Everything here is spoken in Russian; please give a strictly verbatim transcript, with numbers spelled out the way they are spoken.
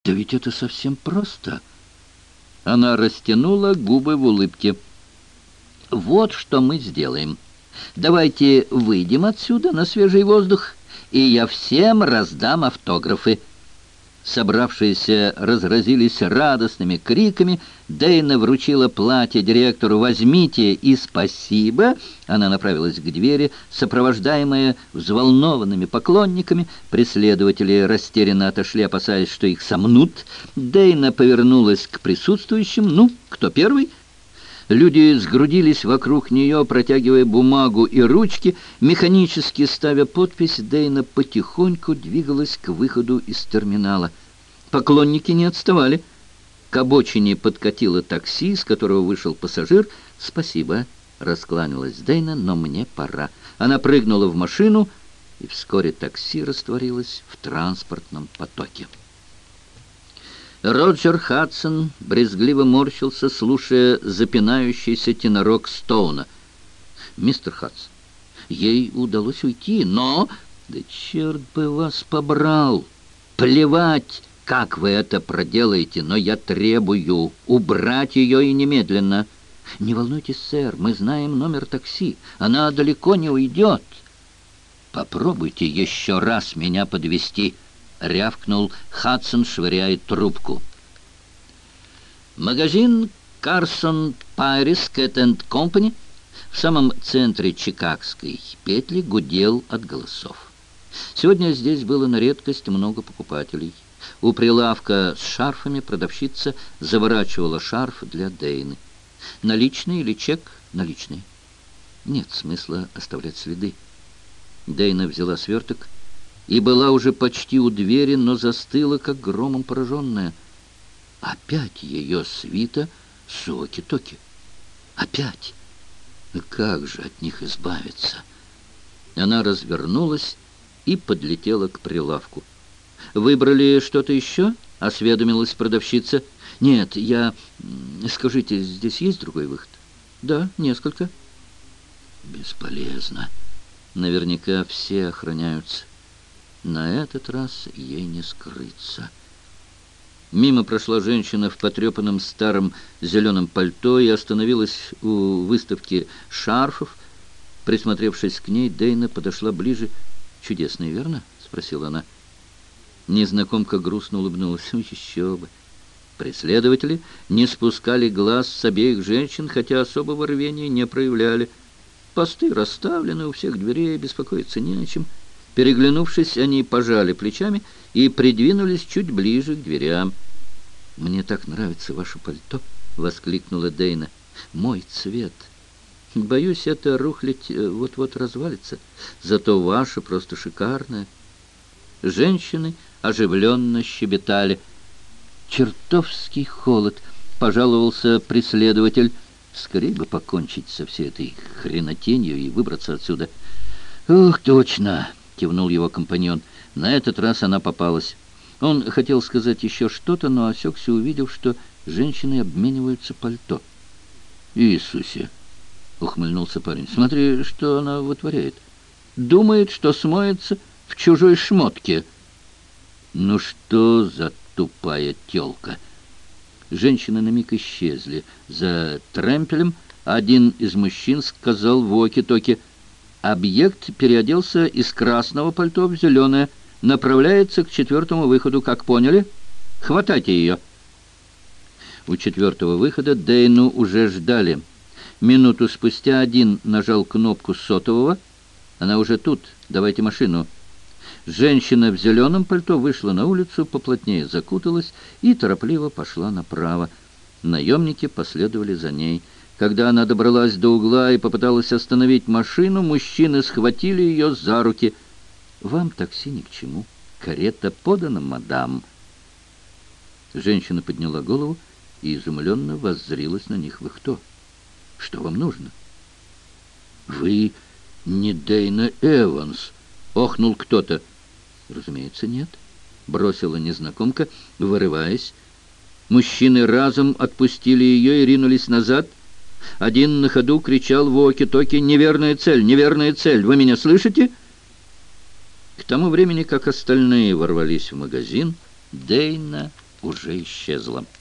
Да ведь это совсем просто. Она растянула губы в улыбке. Вот что мы сделаем. Давайте выйдем отсюда на свежий воздух, и я всем раздам автографы. Собравшиеся разразились радостными криками. Дейна вручила платье директору. «Возьмите и спасибо!» Она направилась к двери, сопровождаемая взволнованными поклонниками. Преследователи растерянно отошли, опасаясь, что их сомнут. Дейна повернулась к присутствующим. «Ну, кто первый?» Люди сгрудились вокруг нее, протягивая бумагу и ручки. Механически ставя подпись, Дейна потихоньку двигалась к выходу из терминала. Поклонники не отставали. К обочине подкатило такси, с которого вышел пассажир. «Спасибо», — раскланялась Дейна, — «но мне пора». Она прыгнула в машину, и вскоре такси растворилось в транспортном потоке. Роджер Хадсон брезгливо морщился, слушая запинающийся тенорок Стоуна. «Мистер Хадсон, ей удалось уйти, но...» «Да черт бы вас побрал! Плевать, как вы это проделаете, но я требую убрать ее и немедленно!» «Не волнуйтесь, сэр, мы знаем номер такси, она далеко не уйдет!» «Попробуйте еще раз меня подвезти!» — рявкнул Хадсон, швыряя трубку. Магазин «Карсон Пайрис Кэт энд Компани» в самом центре чикагской петли гудел от голосов. Сегодня здесь было на редкость много покупателей. У прилавка с шарфами продавщица заворачивала шарф для Дейны. «Наличный или чек?» «Наличный». Нет смысла оставлять следы. Дейна взяла сверток и была уже почти у двери, но застыла, как громом пораженная. Опять ее свита соки-токи. Опять! Как же от них избавиться? Она развернулась и подлетела к прилавку. «Выбрали что-то еще?» — осведомилась продавщица. «Нет, я... Скажите, здесь есть другой выход?» «Да, несколько». «Бесполезно. Наверняка все охраняются. На этот раз ей не скрыться». Мимо прошла женщина в потрепанном старом зеленом пальто и остановилась у выставки шарфов. Присмотревшись к ней, Дейна подошла ближе. «Чудесный, верно?» — спросила она. Незнакомка грустно улыбнулась. «Еще бы!» Преследователи не спускали глаз с обеих женщин, хотя особого рвения не проявляли. Посты расставлены у всех дверей, беспокоиться не о чем. Переглянувшись, они пожали плечами и придвинулись чуть ближе к дверям. «Мне так нравится ваше пальто!» — воскликнула Дейна. «Мой цвет! Боюсь, эта рухлядь вот-вот развалится. Зато ваше просто шикарное!» Женщины оживленно щебетали. «Чертовский холод!» — пожаловался преследователь. «Скорее бы покончить со всей этой хренотенью и выбраться отсюда!» «Ух, точно!» — кивнул его компаньон. На этот раз она попалась. Он хотел сказать еще что-то, но осекся, увидев, что женщины обмениваются пальто. «Иисусе!» — ухмыльнулся парень. «Смотри, что она вытворяет. Думает, что смоется в чужой шмотке». «Ну что за тупая тёлка!» Женщины на миг исчезли. За тремпелем один из мужчин сказал в воки-токи: «Объект переоделся из красного пальто в зеленое. Направляется к четвертому выходу, как поняли? Хватайте ее!» У четвертого выхода Дейну уже ждали. Минуту спустя один нажал кнопку сотового. «Она уже тут. Давайте машину». Женщина в зеленом пальто вышла на улицу, поплотнее закуталась и торопливо пошла направо. Наемники последовали за ней. Когда она добралась до угла и попыталась остановить машину, мужчины схватили ее за руки. «Вам такси ни к чему. Карета подана, мадам». Женщина подняла голову и изумленно воззрилась на них. «Вы кто? Что вам нужно?» «Вы не Дейна Эванс?» — охнул кто-то. «Разумеется, нет», — бросила незнакомка, вырываясь. Мужчины разом отпустили ее и ринулись назад. Один на ходу кричал в воки-токи: «Неверная цель! Неверная цель! Вы меня слышите?» К тому времени, как остальные ворвались в магазин, Дейна уже исчезла.